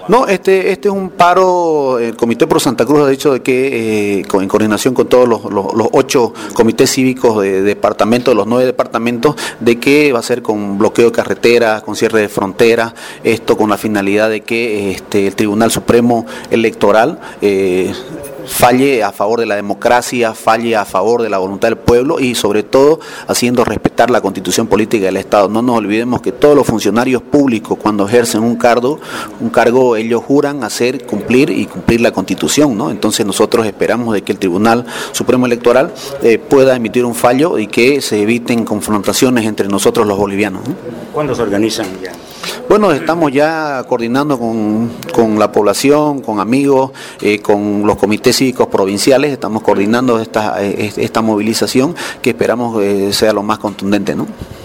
No, este es un paro. El Comité Pro Santa Cruz ha dicho de que en coordinación con todos los 8 comités cívicos de departamento, de los 9 departamentos, de que va a ser con bloqueo de carreteras, con cierre de fronteras, esto con la finalidad de que el Tribunal Supremo Electoral falle a favor de la democracia, falle a favor de la voluntad del pueblo y sobre todo haciendo respetar la Constitución política del Estado. No nos olvidemos que todos los funcionarios públicos cuando ejercen un cargo ellos juran hacer cumplir la Constitución, ¿no? Entonces nosotros esperamos de que el Tribunal Supremo Electoral pueda emitir un fallo y que se eviten confrontaciones entre nosotros los bolivianos, ¿no? ¿Cuándo se organizan ya? Bueno, estamos ya coordinando con la población, con amigos, con los comités cívicos provinciales, estamos coordinando esta movilización que esperamos sea lo más contundente, ¿no?